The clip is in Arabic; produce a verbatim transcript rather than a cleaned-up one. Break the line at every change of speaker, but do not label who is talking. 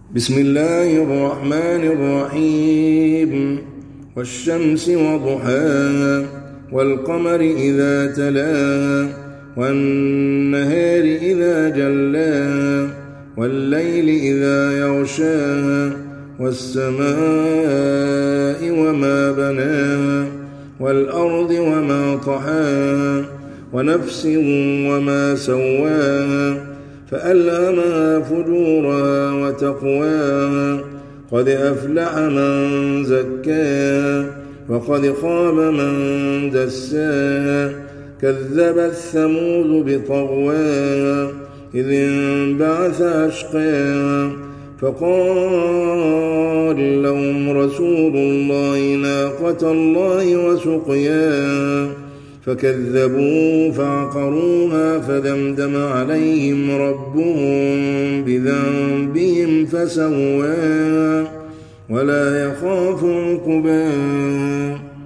بسم الله الرحمن الرحيم والشمس وضحاها والقمر إذا تلاها والنهار إذا جلاها والليل إذا يغشاها والسماء وما بناها والأرض وما طحاها ونفس وما سواها فألهمها فجورها وتقواها قد أفلح من زكاها وقد خاب من دساها كذبت ثمود بطغواها إذ انبعث أشقاها فقال لهم رسول الله ناقة الله وسقياها فكذبوا فعقروها فدمدم عليهم ربهم بذنبهم فسواها ولا يخاف عقباها.